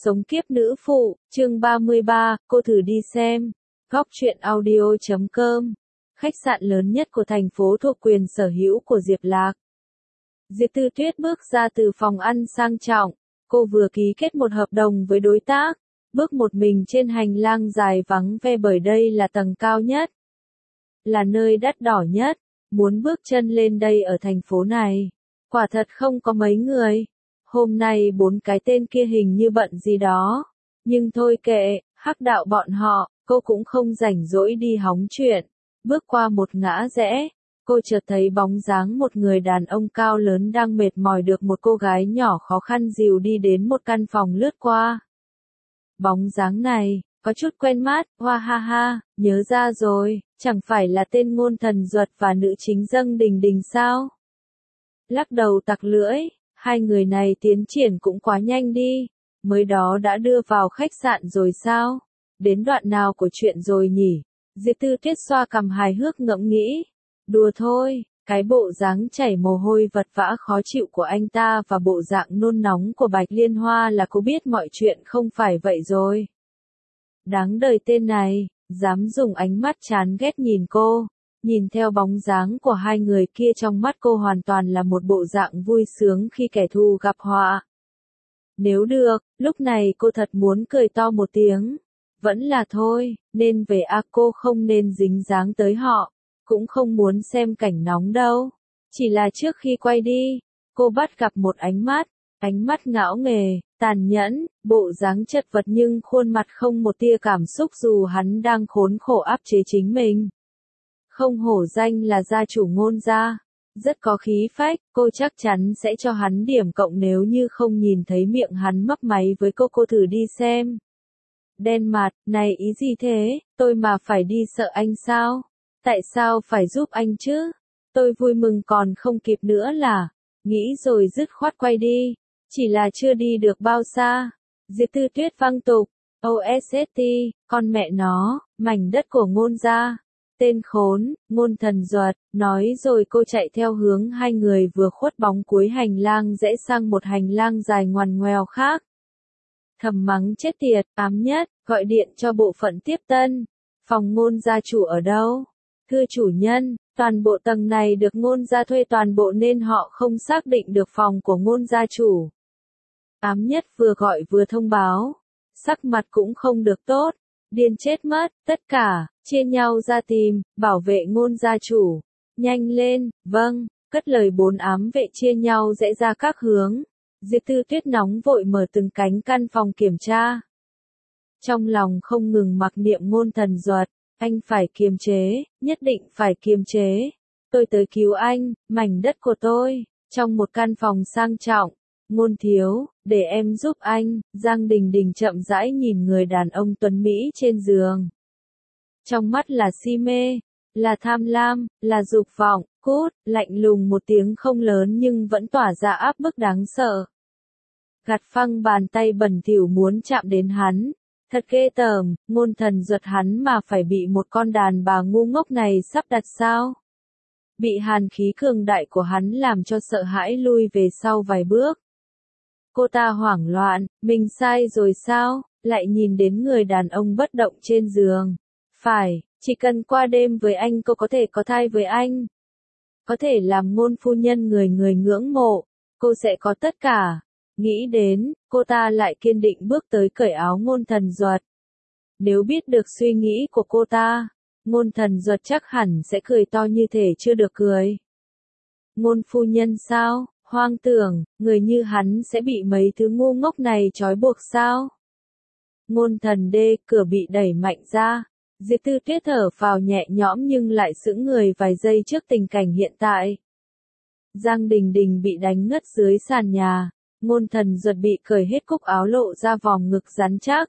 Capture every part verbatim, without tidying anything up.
Sống kiếp nữ phụ, chương ba mươi ba, cô thử đi xem. Góc truyện audio chấm com. Khách sạn lớn nhất của thành phố thuộc quyền sở hữu của Diệp Lạc. Diệp Tư Tuyết bước ra từ phòng ăn sang trọng. Cô vừa ký kết một hợp đồng với đối tác. Bước một mình trên hành lang dài vắng ve bởi đây là tầng cao nhất. Là nơi đắt đỏ nhất. Muốn bước chân lên đây ở thành phố này. Quả thật không có mấy người. Hôm nay bốn cái tên kia hình như bận gì đó. Nhưng thôi kệ, hắc đạo bọn họ, cô cũng không rảnh rỗi đi hóng chuyện. Bước qua một ngã rẽ, cô chợt thấy bóng dáng một người đàn ông cao lớn đang mệt mỏi được một cô gái nhỏ khó khăn dìu đi đến một căn phòng lướt qua. Bóng dáng này, có chút quen mắt, hoa ha ha, nhớ ra rồi, chẳng phải là tên Ngôn Thần Duật và nữ chính Dâng Đình Đình sao? Lắc đầu tặc lưỡi. Hai người này tiến triển cũng quá nhanh đi, mới đó đã đưa vào khách sạn rồi sao? Đến đoạn nào của chuyện rồi nhỉ? Diệp Tư Tuyết xoa cằm hài hước ngẫm nghĩ. Đùa thôi, cái bộ dáng chảy mồ hôi vật vã khó chịu của anh ta và bộ dạng nôn nóng của Bạch Liên Hoa là cô biết mọi chuyện không phải vậy rồi. Đáng đời tên này, dám dùng ánh mắt chán ghét nhìn cô. Nhìn theo bóng dáng của hai người kia trong mắt cô hoàn toàn là một bộ dạng vui sướng khi kẻ thù gặp họa. Nếu được, lúc này cô thật muốn cười to một tiếng. Vẫn là thôi, nên về a cô không nên dính dáng tới họ. Cũng không muốn xem cảnh nóng đâu. Chỉ là trước khi quay đi, cô bắt gặp một ánh mắt. Ánh mắt ngạo nghề, tàn nhẫn, bộ dáng chật vật nhưng khuôn mặt không một tia cảm xúc dù hắn đang khốn khổ áp chế chính mình. Không hổ danh là gia chủ Ngôn gia, rất có khí phách, cô chắc chắn sẽ cho hắn điểm cộng nếu như không nhìn thấy miệng hắn mấp máy với cô cô thử đi xem. Đen mặt, này ý gì thế, tôi mà phải đi sợ anh sao? Tại sao phải giúp anh chứ? Tôi vui mừng còn không kịp nữa là, nghĩ rồi dứt khoát quay đi, chỉ là chưa đi được bao xa. Diệp Tư Tuyết văng tục, ô ét ét tê, con mẹ nó, mảnh đất của Ngôn gia. Tên khốn, Ngôn Thần Duật, nói rồi cô chạy theo hướng hai người vừa khuất bóng cuối hành lang rẽ sang một hành lang dài ngoằn ngoèo khác. Thầm mắng chết tiệt, ám nhất, gọi điện cho bộ phận tiếp tân. Phòng Ngôn gia chủ ở đâu? Thưa chủ nhân, toàn bộ tầng này được Ngôn gia thuê toàn bộ nên họ không xác định được phòng của Ngôn gia chủ. Ám nhất vừa gọi vừa thông báo. Sắc mặt cũng không được tốt. Điên chết mất, tất cả, chia nhau ra tìm, bảo vệ Ngôn gia chủ. Nhanh lên, vâng, cất lời bốn ám vệ chia nhau rẽ ra các hướng. Diệp Tư Tuyết nóng vội mở từng cánh căn phòng kiểm tra. Trong lòng không ngừng mặc niệm Ngôn Thần Duật, anh phải kiềm chế, nhất định phải kiềm chế. Tôi tới cứu anh, mảnh đất của tôi, trong một căn phòng sang trọng. Ngôn thiếu, để em giúp anh, Giang Đình Đình chậm rãi nhìn người đàn ông tuấn Mỹ trên giường. Trong mắt là si mê, là tham lam, là dục vọng, cút, lạnh lùng một tiếng không lớn nhưng vẫn tỏa ra áp bức đáng sợ. Gạt phăng bàn tay bẩn thỉu muốn chạm đến hắn. Thật ghê tởm, Ngôn Thần Duật hắn mà phải bị một con đàn bà ngu ngốc này sắp đặt sao? Bị hàn khí cường đại của hắn làm cho sợ hãi lui về sau vài bước. Cô ta hoảng loạn, mình sai rồi sao, lại nhìn đến người đàn ông bất động trên giường. Phải, chỉ cần qua đêm với anh cô có thể có thai với anh. Có thể làm ngôn phu nhân người người ngưỡng mộ, cô sẽ có tất cả. Nghĩ đến, cô ta lại kiên định bước tới cởi áo Ngôn Thần Duật. Nếu biết được suy nghĩ của cô ta, Ngôn Thần Duật chắc hẳn sẽ cười to như thể chưa được cười. Ngôn phu nhân sao? Hoang tưởng, người như hắn sẽ bị mấy thứ ngu ngốc này trói buộc sao? Ngôn Thần đê, cửa bị đẩy mạnh ra. Diệp Tư Tuyết thở phào nhẹ nhõm nhưng lại sững người vài giây trước tình cảnh hiện tại. Giang Đình Đình bị đánh ngất dưới sàn nhà. Ngôn Thần Duật bị cởi hết cúc áo lộ ra vòng ngực rắn chắc.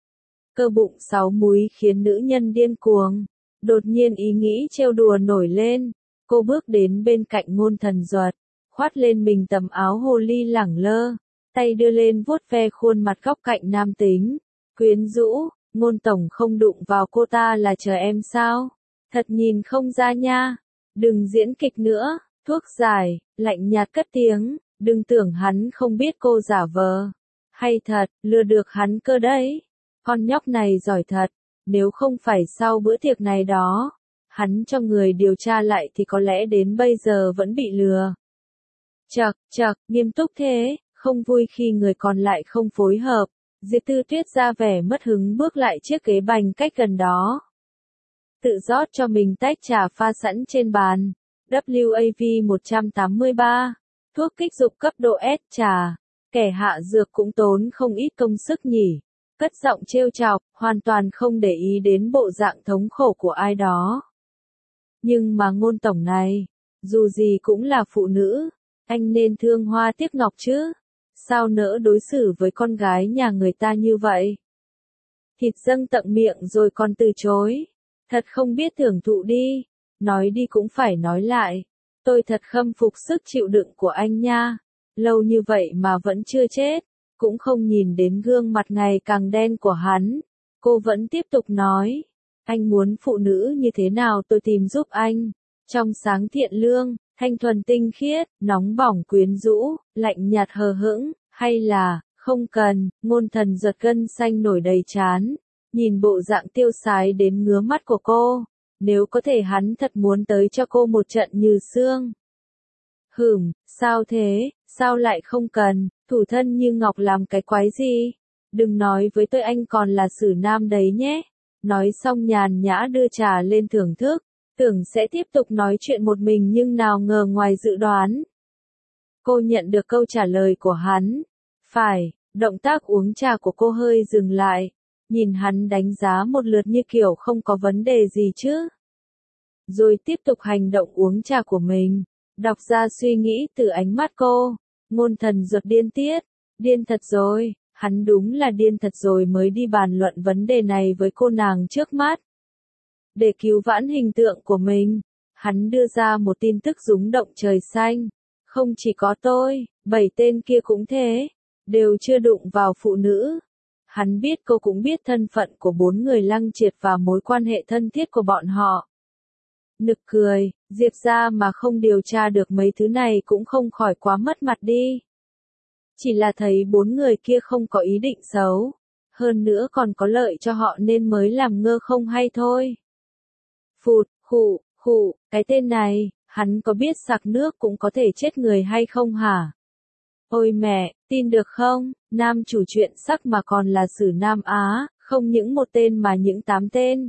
Cơ bụng sáu múi khiến nữ nhân điên cuồng. Đột nhiên ý nghĩ trêu đùa nổi lên. Cô bước đến bên cạnh Ngôn Thần Duật. Khoát lên mình tấm áo hồ ly lẳng lơ, tay đưa lên vuốt ve khuôn mặt góc cạnh nam tính, quyến rũ. Ngôn tổng không đụng vào cô ta là chờ em sao? Thật nhìn không ra nha. Đừng diễn kịch nữa. Thuốc giải, lạnh nhạt cất tiếng, đừng tưởng hắn không biết cô giả vờ. Hay thật, lừa được hắn cơ đấy. Con nhóc này giỏi thật, nếu không phải sau bữa tiệc này đó, hắn cho người điều tra lại thì có lẽ đến bây giờ vẫn bị lừa. Chậc, chậc, nghiêm túc thế, không vui khi người còn lại không phối hợp. Diệp Tư Tuyết ra vẻ mất hứng bước lại chiếc ghế bành cách gần đó. Tự rót cho mình tách trà pha sẵn trên bàn. W A V một trăm tám mươi ba. Thuốc kích dục cấp độ S trà. Kẻ hạ dược cũng tốn không ít công sức nhỉ. Cất giọng trêu chọc, hoàn toàn không để ý đến bộ dạng thống khổ của ai đó. Nhưng mà Ngôn tổng này, dù gì cũng là phụ nữ, anh nên thương hoa tiếc ngọc chứ. Sao nỡ đối xử với con gái nhà người ta như vậy? Thịt dâng tận miệng rồi còn từ chối. Thật không biết thưởng thụ đi. Nói đi cũng phải nói lại. Tôi thật khâm phục sức chịu đựng của anh nha. Lâu như vậy mà vẫn chưa chết. Cũng không nhìn đến gương mặt ngày càng đen của hắn. Cô vẫn tiếp tục nói. Anh muốn phụ nữ như thế nào tôi tìm giúp anh. Trong sáng thiện lương, thanh thuần tinh khiết, nóng bỏng quyến rũ, lạnh nhạt hờ hững, hay là, không cần. Ngôn Thần giật gân xanh nổi đầy trán. Nhìn bộ dạng tiêu sái đến ngứa mắt của cô. Nếu có thể hắn thật muốn tới cho cô một trận như xương. Hửm, sao thế, sao lại không cần, thủ thân như ngọc làm cái quái gì? Đừng nói với tôi anh còn là xử nam đấy nhé. Nói xong nhàn nhã đưa trà lên thưởng thức. Tưởng sẽ tiếp tục nói chuyện một mình nhưng nào ngờ ngoài dự đoán. Cô nhận được câu trả lời của hắn. Phải, động tác uống trà của cô hơi dừng lại. Nhìn hắn đánh giá một lượt như kiểu không có vấn đề gì chứ. Rồi tiếp tục hành động uống trà của mình. Đọc ra suy nghĩ từ ánh mắt cô. Ngôn Thần ruột điên tiết. Điên thật rồi, hắn đúng là điên thật rồi mới đi bàn luận vấn đề này với cô nàng trước mắt. Để cứu vãn hình tượng của mình, hắn đưa ra một tin tức rúng động trời xanh. Không chỉ có tôi, bảy tên kia cũng thế, đều chưa đụng vào phụ nữ. Hắn biết cô cũng biết thân phận của bốn người Lăng Triệt và mối quan hệ thân thiết của bọn họ. Nực cười, Diệp ra mà không điều tra được mấy thứ này cũng không khỏi quá mất mặt đi. Chỉ là thấy bốn người kia không có ý định xấu, hơn nữa còn có lợi cho họ nên mới làm ngơ không hay thôi. Phụt, khụ, khụ, cái tên này, hắn có biết sặc nước cũng có thể chết người hay không hả? Ôi mẹ, tin được không, nam chủ chuyện sắc mà còn là sử Nam Á, không những một tên mà những tám tên.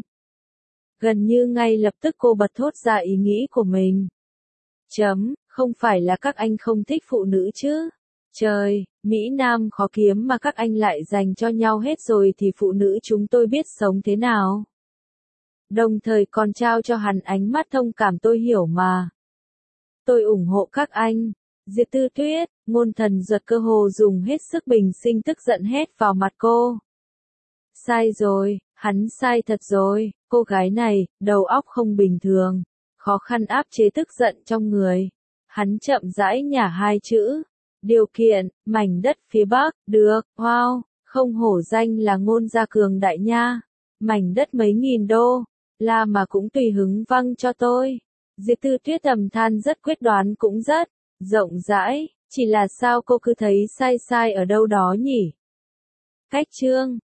Gần như ngay lập tức cô bật thốt ra ý nghĩ của mình. Chấm, không phải là các anh không thích phụ nữ chứ? Trời, Mỹ Nam khó kiếm mà các anh lại dành cho nhau hết rồi thì phụ nữ chúng tôi biết sống thế nào? Đồng thời còn trao cho hắn ánh mắt thông cảm tôi hiểu mà. Tôi ủng hộ các anh. Diệp Tư Tuyết, Ngôn Thần giật cơ hồ dùng hết sức bình sinh tức giận hết vào mặt cô. Sai rồi, hắn sai thật rồi, cô gái này, đầu óc không bình thường, khó khăn áp chế tức giận trong người. Hắn chậm rãi nhả hai chữ. Điều kiện, mảnh đất phía Bắc, được, wow, không hổ danh là Ngôn gia cường đại nha. Mảnh đất mấy nghìn đô, là mà cũng tùy hứng văng cho tôi. Diệp Tư Tuyết thầm than rất quyết đoán cũng rất rộng rãi, chỉ là sao cô cứ thấy sai sai ở đâu đó nhỉ? Cách chương